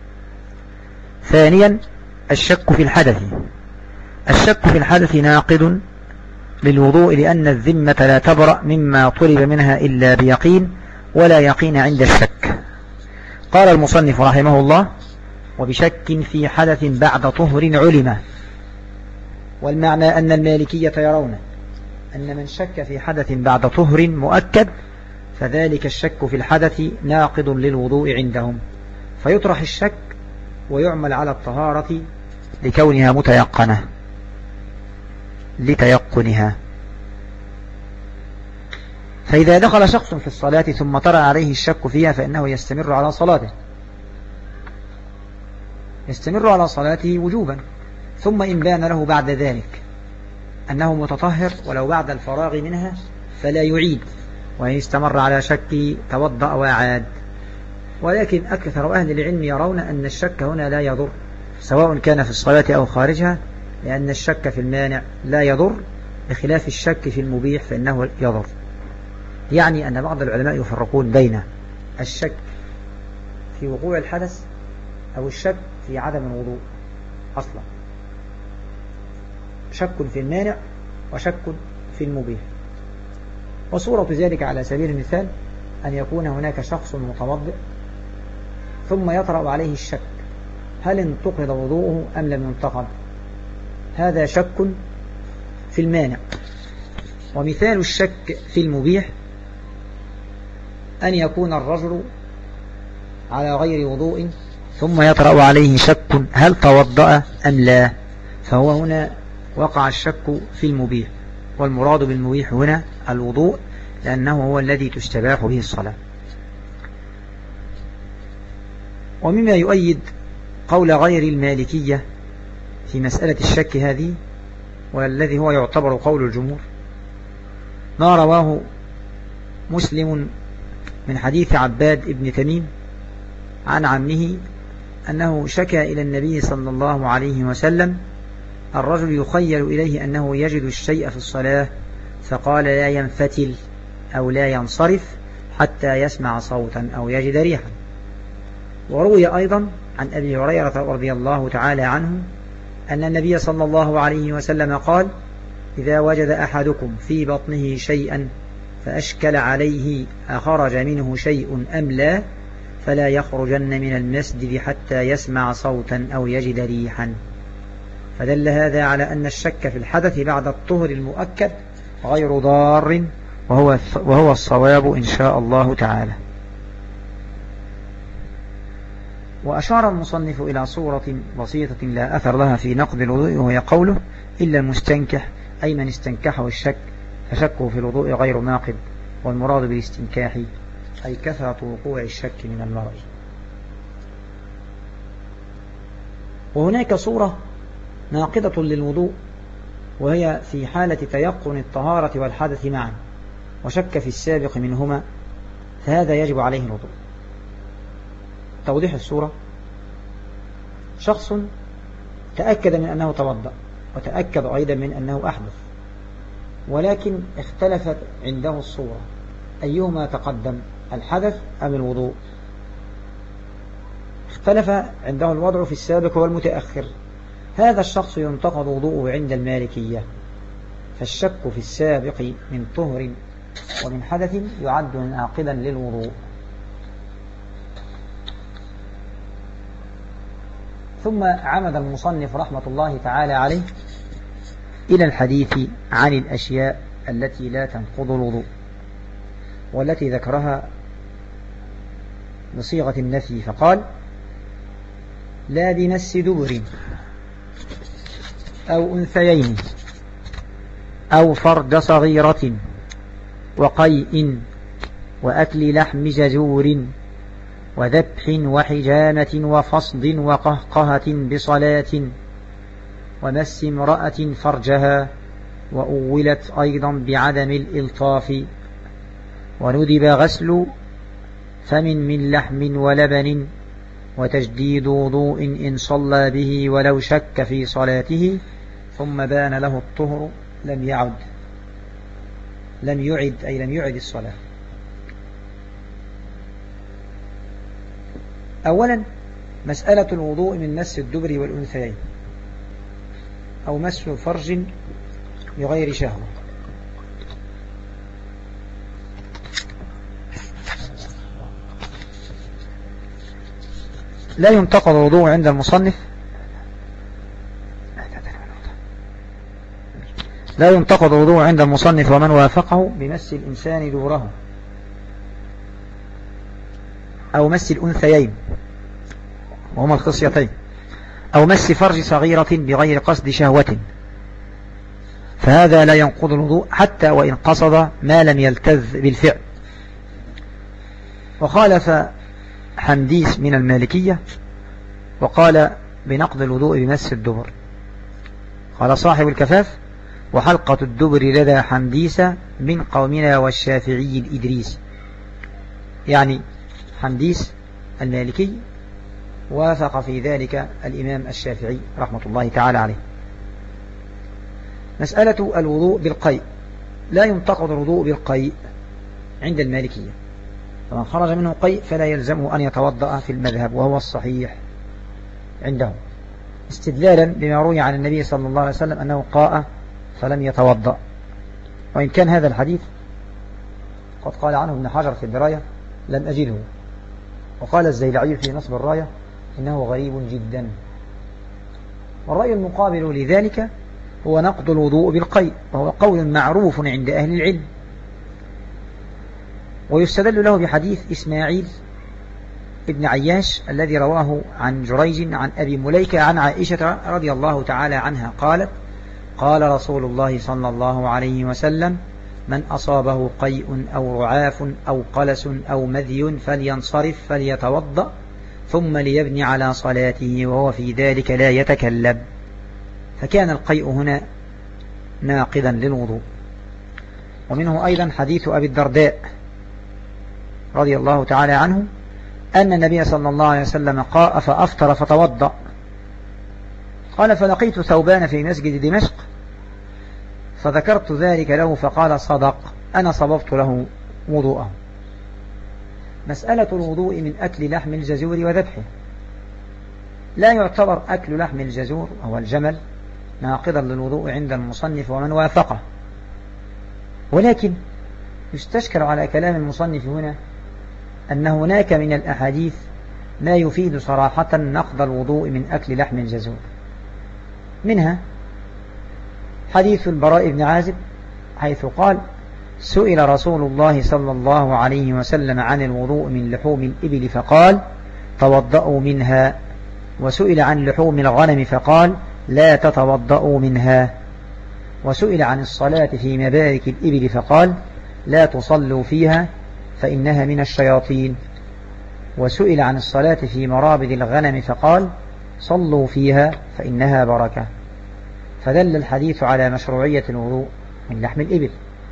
ثانيا الشك في الحدث. الشك في الحدث ناقض للوضوء، لأن الذمة لا تبرأ مما طلب منها إلا بيقين، ولا يقين عند الشك. قال المصنف رحمه الله: وبشك في حدث بعد طهر علم. والمعنى أن المالكية يرون أن من شك في حدث بعد طهر مؤكد فذلك الشك في الحدث ناقض للوضوء عندهم، فيطرح الشك ويعمل على الطهارة لكونها متيقنة لتيقنها. فإذا دخل شخص في الصلاة ثم طرأ عليه الشك فيها فإنه يستمر على صلاته، يستمر على صلاته وجوبا. ثم إن بان له بعد ذلك أنه متطهر ولو بعد الفراغ منها فلا يعيد، وإن استمر على شك توضأ وعاد. ولكن أكثر أهل العلم يرون أن الشك هنا لا يضر، سواء كان في الصلاة أو خارجها، لأن الشك في المانع لا يضر، بخلاف الشك في المبيح فإنه يضر. يعني أن بعض العلماء يفرقون بين الشك في وقوع الحدث أو الشك في عدم الوضوء أصلا. شك في المانع وشك في المبيح. وصورة ذلك على سبيل المثال أن يكون هناك شخص متوضئ ثم يطرأ عليه الشك هل انتقض وضوءه أم لم ينتقض، هذا شك في المانع. ومثال الشك في المبيح أن يكون الرجل على غير وضوء ثم يطرأ عليه شك هل توضأ أم لا، فهو هنا وقع الشك في المبيح، والمراد بالمبيح هنا الوضوء، لأنه هو الذي تستباح به الصلاة. ومما يؤيد قول غير المالكية في مسألة الشك هذه، والذي هو يعتبر قول الجمهور، ما رواه مسلم من حديث عباد ابن تميم عن عمه أنه شكى إلى النبي صلى الله عليه وسلم الرجل يخيل إليه أنه يجد الشيء في الصلاة، فقال لا ينفتل أو لا ينصرف حتى يسمع صوتا أو يجد ريحا. وروي أيضا عن أبي هريرة رضي الله تعالى عنه أن النبي صلى الله عليه وسلم قال: إذا وجد أحدكم في بطنه شيئا فأشكل عليه أخرج منه شيء أم لا فلا يخرجن من المسجد حتى يسمع صوتا أو يجد ريحا. فدل هذا على أن الشك في الحدث بعد الطهر المؤكد غير ضار، وهو الصواب إن شاء الله تعالى. وأشار المصنف إلى صورة بسيطة لا أثر لها في نقض الوضوء، وهي قوله إلا المستنكح، أي من استنكحه الشك فشكه في الوضوء غير ناقض، والمراد بالاستنكاح أي كثرة وقوع الشك من المرء. وهناك صورة ناقضة للوضوء، وهي في حالة تيقن الطهارة والحدث معا وشك في السابق منهما، فهذا يجب عليه الوضوء. توضيح الصورة: شخص تأكد من أنه توضأ، وتأكد أيضا من أنه أحدث، ولكن اختلفت عنده الصورة، أيهما تقدم، الحدث أم الوضوء؟ اختلف عنده الوضع في السابق والمتأخر. هذا الشخص ينتقض وضوءه عند المالكية، فالشك في السابق من طهر ومن حدث يعد ناقضا للوضوء. ثم عمد المصنف رحمة الله تعالى عليه إلى الحديث عن الأشياء التي لا تنقض الوضوء، والتي ذكرها بصيغة النفي، فقال: لا بمس دبر أو أنثيين أو فرد صغيرة وقيء وأكل لحم جزور وذبح وحجامة وفصد وقهقهة بصلاة ومس امرأة فرجها، وأولت أيضا بعدم الإلطاف، وندب غسل فم من لحم ولبن، وتجديد وضوء إن صلى به ولو شك في صلاته ثم بان له الطهر لم يعد الصلاة. أولا، مسألة الوضوء من مس الدبر والأنثيين أو مس فرج بغير شهوة. لا ينتقض الوضوء عند المصنف ومن وافقه بمس الإنسان دوره أو مس الأنثيين وهما الخصيتين أو مس فرج صغيرة بغير قصد شهوة، فهذا لا ينقض الوضوء حتى وإن قصد ما لم يلتذ بالفعل. وخالف حمديس من المالكية وقال بنقض الوضوء بمس الدبر. قال صاحب الكفاف: وحلقة الدبر لدى حمديس من قومنا والشافعي الإدريس، يعني حمديس المالكي وافق في ذلك الإمام الشافعي رحمة الله تعالى عليه. مسألة الوضوء بالقيء: لا ينتقض الوضوء بالقيء عند المالكية، فمن خرج منه قيء فلا يلزمه أن يتوضأ في المذهب، وهو الصحيح عندهم، استدلالا بما روي عن النبي صلى الله عليه وسلم أنه قاء فلم يتوضأ، وإن كان هذا الحديث قد قال عنه ابن حجر في الدراية لم أجده، وقال الزيلعي في نصب الراية إنه غريب جدا. والرأي المقابل لذلك هو نقض الوضوء بالقيء، وهو قول معروف عند أهل العلم، ويستدل له بحديث إسماعيل ابن عياش الذي رواه عن جريج عن أبي مليكة عن عائشة رضي الله تعالى عنها قالت: قال رسول الله صلى الله عليه وسلم: من أصابه قيء أو رعاف أو قلس أو مذي فلينصرف فليتوضأ ثم ليبني على صلاته وهو في ذلك لا يتكلم. فكان القيء هنا ناقضا للوضوء. ومنه أيضا حديث أبي الدرداء رضي الله تعالى عنه أن النبي صلى الله عليه وسلم قاء فأفطر فتوضأ. قال: فلقيت ثوبان في مسجد دمشق فذكرت ذلك له فقال: صدق، أنا صببت له وضوءه. مسألة الوضوء من أكل لحم الجزور وذبحه: لا يعتبر أكل لحم الجزور أو الجمل ناقضا للوضوء عند المصنف ومن وافقه، ولكن يستشكل على كلام المصنف هنا أن هناك من الأحاديث ما يفيد صراحة نقض الوضوء من أكل لحم الجزور، منها حديث البراء بن عازب حيث قال: سئل رسول الله صلى الله عليه وسلم عن الوضوء من لحوم الإبل فقال: توضأوا منها. وسئل عن لحوم الغنم فقال: لا تتوضأوا منها. وسئل عن الصلاة في مبارك الإبل فقال: لا تصلوا فيها فإنها من الشياطين. وسئل عن الصلاة في مرابد الغنم فقال: صلوا فيها فإنها بركة. فدل الحديث على مشروعية الوضوء من لحم الإبل.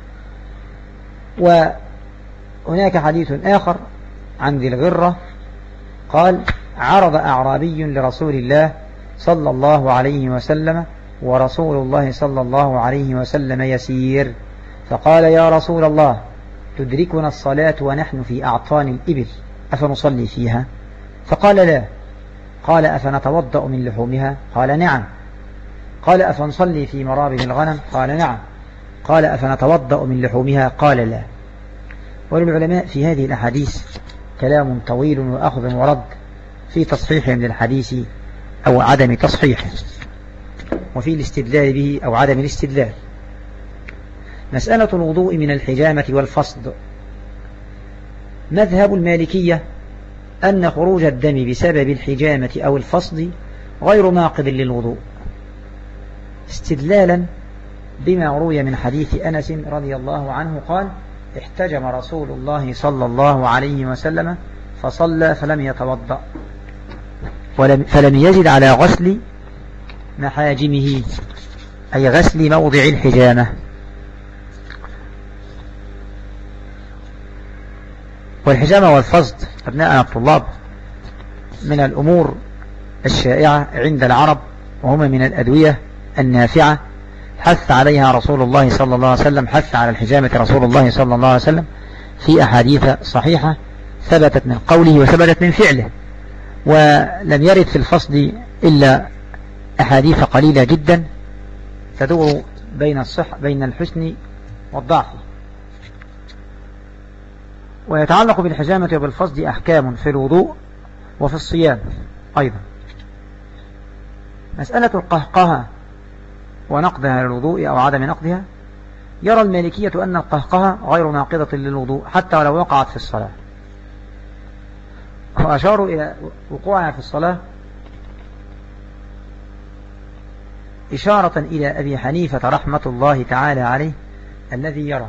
وهناك حديث آخر عن ذي الغرة قال: عرض أعرابي لرسول الله صلى الله عليه وسلم ورسول الله صلى الله عليه وسلم يسير، فقال: يا رسول الله، تدركنا الصلاة ونحن في أعطان الإبل أفنصلي فيها؟ فقال: لا. قال: أفنتوضأ من لحومها؟ قال: نعم. قال: أفنصلي في مرابد الغنم؟ قال: نعم. قال: أفنتوضأ من لحومها؟ قال: لا. وللعلماء في هذه الأحاديث كلام طويل وأخذ ورد في تصحيحهم للحديث أو عدم تصحيحه، وفي الاستدلال به أو عدم الاستدلال. مسألة الوضوء من الحجامة والفصد. مذهب المالكية أن خروج الدم بسبب الحجامة أو الفصد غير ناقض للوضوء، استدلالا بما روي من حديث أنس رضي الله عنه قال: احتجم رسول الله صلى الله عليه وسلم فصلى فلم يتوضأ فلم يزد على غسل محاجمه، أي غسل موضع الحجامة. والحجامة والفصد أبناءنا الطلاب من الأمور الشائعة عند العرب، وهما من الأدوية النافعة حث عليها رسول الله صلى الله عليه وسلم، حث على الحجامة رسول الله صلى الله عليه وسلم في أحاديث صحيحة ثبتت من قوله وثبتت من فعله، ولم يرد في الفصد إلا أحاديث قليلة جدا تدور بين الحسن والضعف. ويتعلق بالحجامة وبالفصد أحكام في الوضوء وفي الصيام أيضا. مسألة القهقهة ونقضها للوضوء أو عدم نقضها، يرى المالكية أن القهقهة غير ناقضة للوضوء حتى ولو وقعت في الصلاة، وأشاروا إلى وقوعها في الصلاة إشارة إلى أبي حنيفة رحمة الله تعالى عليه، الذي يرى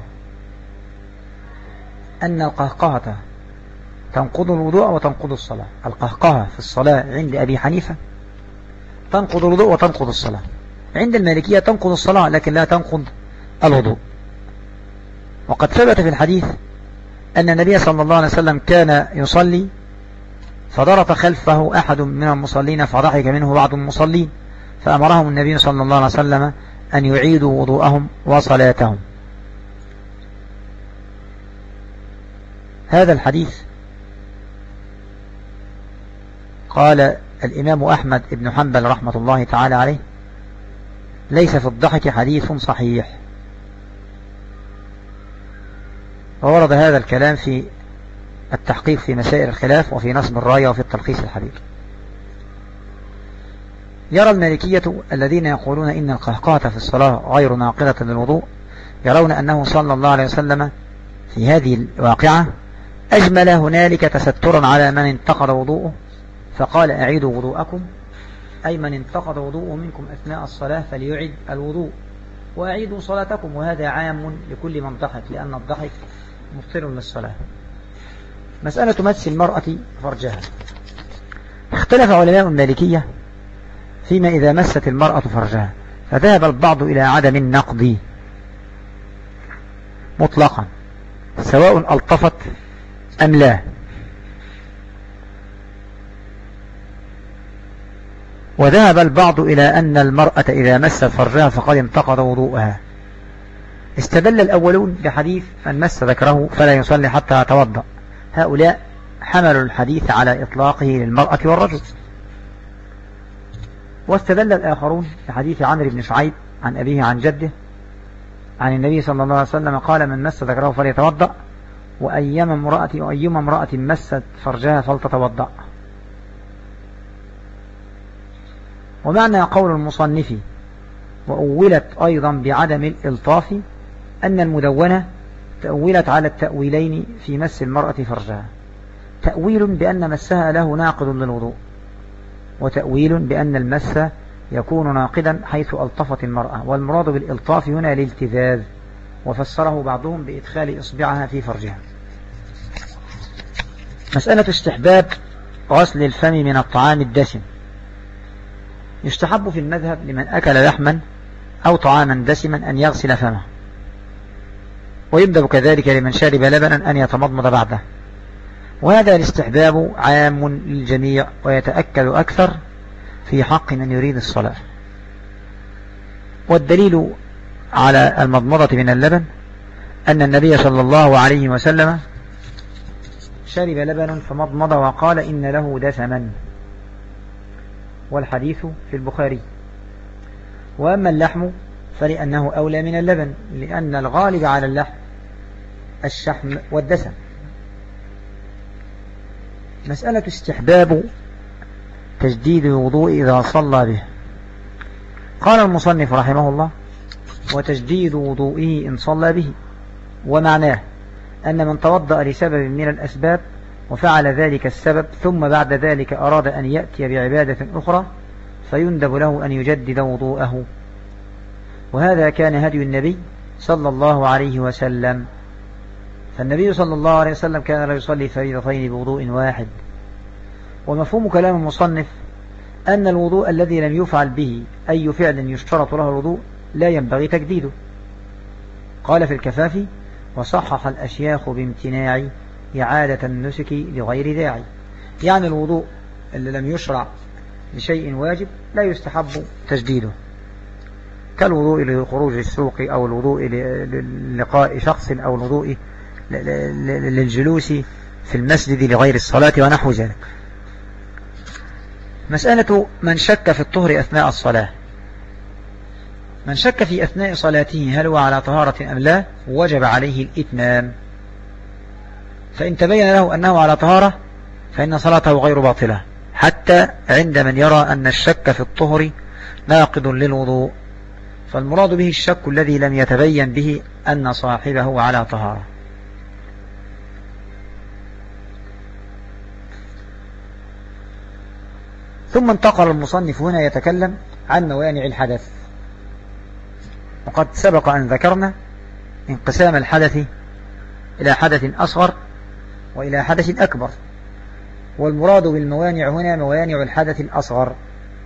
أن القهقهة تنقض الوضوء وتنقض الصلاة. القهقهة في الصلاة عند أبي حنيفة تنقض الوضوء وتنقض الصلاة، عند المالكية تنقض الصلاة لكن لا تنقض الوضوء. وقد ثبت في الحديث أن النبي صلى الله عليه وسلم كان يصلي فضرب خلفه أحد من المصلين فضحك منه بعض المصلين، فأمرهم النبي صلى الله عليه وسلم أن يعيدوا وضوءهم وصلاتهم. هذا الحديث قال الإمام أحمد بن حنبل رحمة الله تعالى عليه: ليس في الضحك حديث صحيح. وورد هذا الكلام في التحقيق في مسائل الخلاف وفي نصب الراية وفي التلخيص الحبيب. يرى المالكية الذين يقولون إن القهقهة في الصلاة غير ناقضة للوضوء يرون أنه صلى الله عليه وسلم في هذه الواقعة أجمل هنالك تسترا على من انتقض وضوءه، فقال: أعيدوا وضوءكم، أي من انتقض وضوءه منكم أثناء الصلاة فليعد الوضوء، وأعيدوا صلاتكم. وهذا عام لكل من ضحك، لأن الضحك مبطل للصلاة. مسألة مس المرأة فرجها. اختلف علماء المالكية فيما إذا مست المرأة فرجها، فذهب البعض إلى عدم النقض مطلقا سواء ألطفت أم لا، وذهب البعض إلى أن المرأة إذا مست فرجها فقد انتقض وضوءها. استدل الأولون بحديث من مس ذكره فلا يصلي حتى يتوضأ، هؤلاء حملوا الحديث على إطلاقه للمرأة والرجل. واستدل الآخرون بحديث عمرو بن شعيب عن أبيه عن جده عن النبي صلى الله عليه وسلم قال: من مس ذكره فليتوضأ، وأيما امرأة مست فرجها فلتتوضأ. ومعنى قول المصنف وأولت أيضا بعدم الإلطاف أن المدونة تأولت على التأويلين في مس المرأة فرجها: تأويل بأن مسها له ناقض للوضوء، وتأويل بأن المس يكون ناقدا حيث ألطفت المرأة، والمراد بالإلطاف هنا الالتذاذ، وفسره بعضهم بإدخال إصبعها في فرجها. مسألة استحباب غسل الفم من الطعام الدسم. يستحب في المذهب لمن أكل لحما أو طعاما دسما أن يغسل فمه، ويندب كذلك لمن شرب لبنا أن يتمضمض بعده، وهذا الاستحباب عام للجميع ويتأكد أكثر في حق من يريد الصلاة. والدليل على المضمضة من اللبن أن النبي صلى الله عليه وسلم شرب لبنا فمضمض وقال: إن له دسما، والحديث في البخاري. وأما اللحم فلأنه أولى من اللبن، لأن الغالب على اللحم الشحم والدسم. مسألة استحباب تجديد الوضوء إذا صلى به. قال المصنف رحمه الله: وتجديد وضوئه إن صلى به. ومعناه أن من توضأ لسبب من الأسباب وفعل ذلك السبب ثم بعد ذلك أراد أن يأتي بعبادة أخرى فيندب له أن يجدد وضوءه، وهذا كان هدي النبي صلى الله عليه وسلم. فالنبي صلى الله عليه وسلم كان لا يصلي فريضتين بوضوء واحد. ومفهوم كلام المصنف أن الوضوء الذي لم يفعل به أي فعل يشترط له الوضوء لا ينبغي تجديده. قال في الكفافي: وصحح الأشياخ بامتناع إعادة النسك لغير داعي. يعني الوضوء اللي لم يشرع لشيء واجب لا يستحب تجديده، كالوضوء لخروج السوق، أو الوضوء للقاء شخص، أو الوضوء للجلوس في المسجد لغير الصلاة ونحو ذلك. مسألة من شك في الطهر أثناء الصلاة. من شك في أثناء صلاته هل هو على طهارة أم لا وجب عليه الإتمام، فإن تبين له أنه على طهارة فإن صلاته غير باطلة، حتى عند من يرى أن الشك في الطهر ناقض للوضوء، فالمراد به الشك الذي لم يتبين به أن صاحبه على طهارة. ثم انتقل المصنف هنا يتكلم عن موانع الحدث. وقد سبق أن ذكرنا انقسام الحدث إلى حدث أصغر وإلى حدث أكبر، والمراد بالموانع هنا موانع الحدث الأصغر،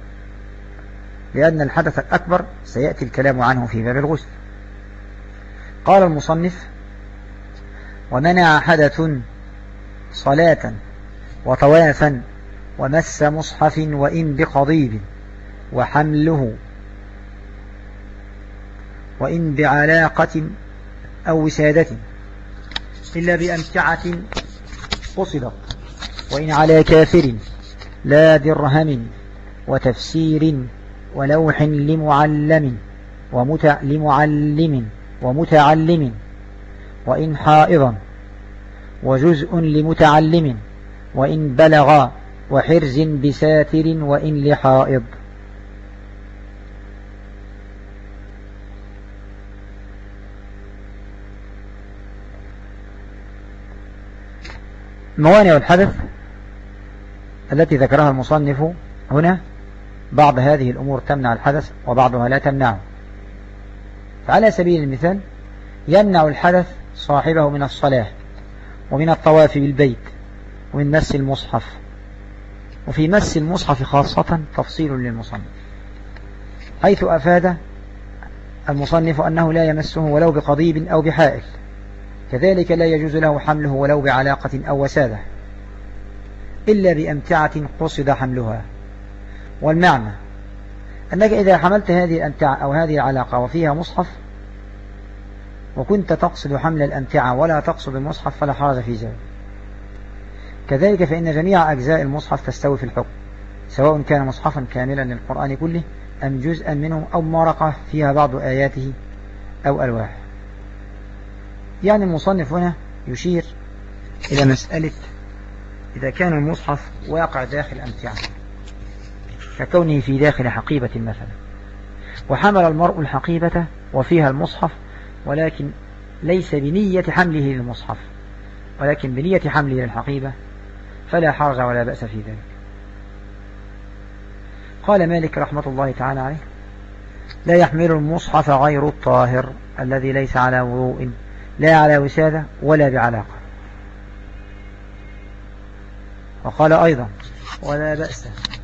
لأن الحدث الأكبر سيأتي الكلام عنه في باب الغسل. قال المصنف: ومنع حدث صلاة وطوافا ومس مصحف وإن بقضيب وحمله وإن بعلاقة أو وسادة إلا بأمتعة قصدت، وإن على كافر لا درهم وتفسير ولوح لمعلم ومتعلم وإن حائضا وجزء لمتعلم وإن بلغ وحرز بساتر وإن لحائض. موانع الحدث التي ذكرها المصنف هنا، بعض هذه الأمور تمنع الحدث وبعضها لا تمنعه. فعلى سبيل المثال يمنع الحدث صاحبه من الصلاة ومن الطواف بالبيت ومن مس المصحف. وفي مس المصحف خاصة تفصيل للمصنف، حيث أفاد المصنف أنه لا يمسه ولو بقضيب أو بحائل، كذلك لا يجوز له حمله ولو بعلاقة أو وسادة إلا بأمتعة قصد حملها. والمعنى أنك إذا حملت هذه الأمتعة أو هذه العلاقة وفيها مصحف وكنت تقصد حمل الأمتعة ولا تقصد المصحف فلا حرج في ذلك. كذلك فإن جميع أجزاء المصحف تستوي في الحكم، سواء كان مصحفا كاملا للقرآن كله أم جزءا منه أو مرقة فيها بعض آياته أو ألواح. يعني المصنف هنا يشير إلى مسألة إذا كان المصحف واقع داخل أمتعة ككونه في داخل حقيبة مثلا، وحمل المرء الحقيبة وفيها المصحف، ولكن ليس بنية حمله للمصحف ولكن بنية حمله للحقيبة، فلا حرج ولا بأس في ذلك. قال مالك رحمة الله تعالى عليه: لا يحمل المصحف غير الطاهر الذي ليس على وضوء لا على وسادة ولا بعلاقة. وقال أيضا: ولا بأس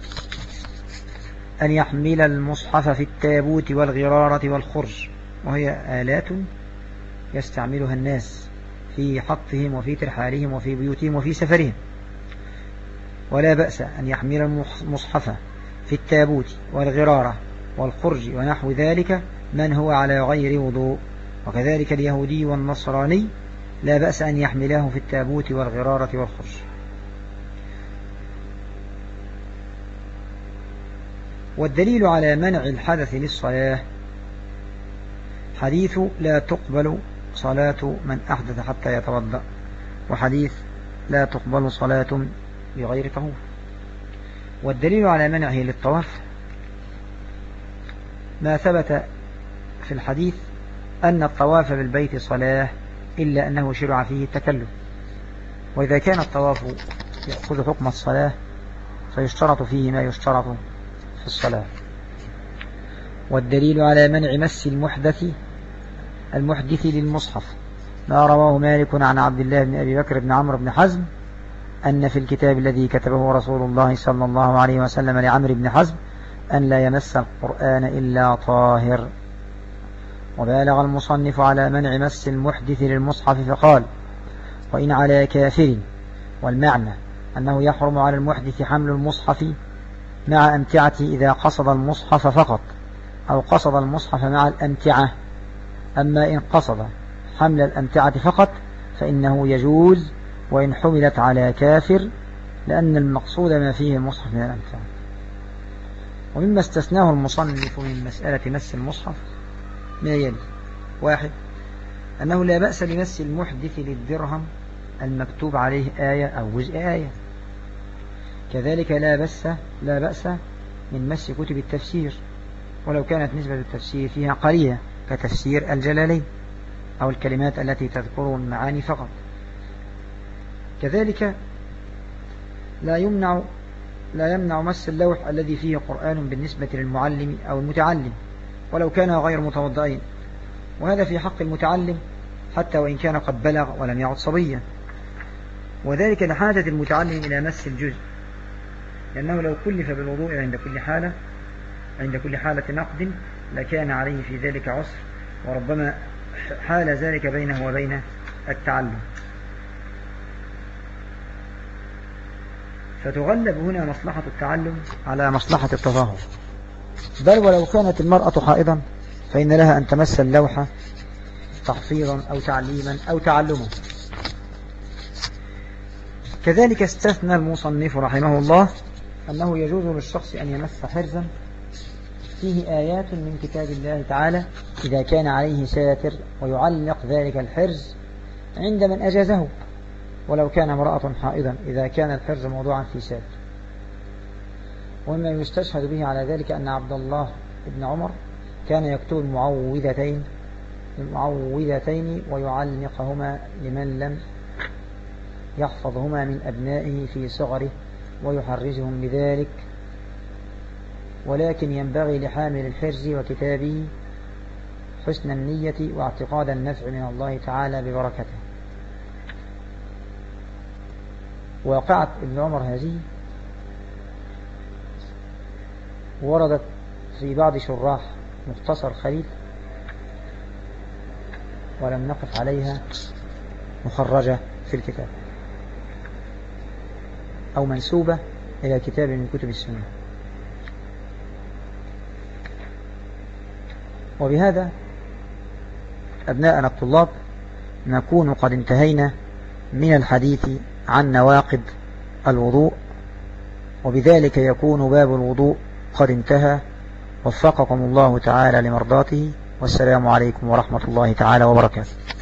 أن يحمل المصحف في التابوت والغرارة والخرج، وهي آلات يستعملها الناس في حطهم وفي ترحالهم وفي بيوتهم وفي سفرهم. ولا بأس أن يحمل المصحف في التابوت والغرارة والخرج ونحو ذلك من هو على غير وضوء، وكذلك اليهودي والنصراني لا بأس أن يحمله في التابوت والغرارة والخرج. والدليل على منع الحدث للصلاة حديث لا تقبل صلاة من أحدث حتى يتوضأ، وحديث لا تقبل صلاة بغير طهور. والدليل على منعه للطواف ما ثبت في الحديث أن الطواف بالبيت صلاة إلا أنه شرع فيه التكلف، وإذا كان الطواف يأخذ حكم الصلاة فيشترط فيه ما يشترط في الصلاة. والدليل على منع مس المحدث للمصحف ما رواه مالك عن عبد الله بن أبي بكر بن عمرو بن حزم أن في الكتاب الذي كتبه رسول الله صلى الله عليه وسلم لعمرو بن حزم أن لا يمس القرآن إلا طاهر. وبالغ المصنف على منع مس المحدث للمصحف فقال: وإن على كافر، والمعنى أنه يحرم على المحدث حمل المصحف مع أمتعته إذا قصد المصحف فقط، أو قصد المصحف مع الأمتعة. أما إن قصد حمل الأمتعة فقط فإنه يجوز وإن حملت على كافر، لأن المقصود ما فيه المصحف من الأمتعة. ومما استثناه المصنف من مسألة مس المصحف ما يلي: 1. أنه لا بأس بمس المحدث للدرهم المكتوب عليه آية أو جزء آية. كذلك لا بأس من مس كتب التفسير ولو كانت نسبة التفسير فيها قليلة، كتفسير الجلالين أو الكلمات التي تذكر المعاني فقط. كذلك لا يمنع مس اللوح الذي فيه قرآن بالنسبة للمعلم أو المتعلم ولو كان غير متوضئين، وهذا في حق المتعلم حتى وإن كان قد بلغ ولم يعد صبيا، وذلك لحاجة المتعلم إلى مس الجزء، لأنه لو كلف بالوضوء عند كل حالة نقد لكان عليه في ذلك عسر، وربما حال ذلك بينه وبين التعلم. فتغلب هنا مصلحة التعلم على مصلحة التظاهر، بل ولو كانت المرأة حائضا فإن لها أن تمس اللوحة تحفيظا أو تعليما أو تعلما. كذلك استثنى المصنف رحمه الله أنه يجوز للشخص أن يمس حرزا فيه آيات من كتاب الله تعالى إذا كان عليه ساتر، ويعلق ذلك الحرز عند من أجازه ولو كان امرأة حائضا إذا كان الحرز موضوعا في ساتر. ومما يستشهد به على ذلك أن عبد الله بن عمر كان يكتب المعوذتين ويعلقهما لمن لم يحفظهما من أبنائه في صغره ويحرزهم بذلك، ولكن ينبغي لحامل الحرز وكتابه حسن النية واعتقاد النفع من الله تعالى ببركته. واقعة ابن عمر هذه وردت في بعض شراح مختصر خليل، ولم نقف عليها مخرجة في الكتاب أو منسوبة إلى كتاب من كتب السنة. وبهذا أبناءنا الطلاب نكون قد انتهينا من الحديث عن نواقض الوضوء، وبذلك يكون باب الوضوء قد انتهى. وفقكم الله تعالى لمرضاته. والسلام عليكم ورحمة الله تعالى وبركاته.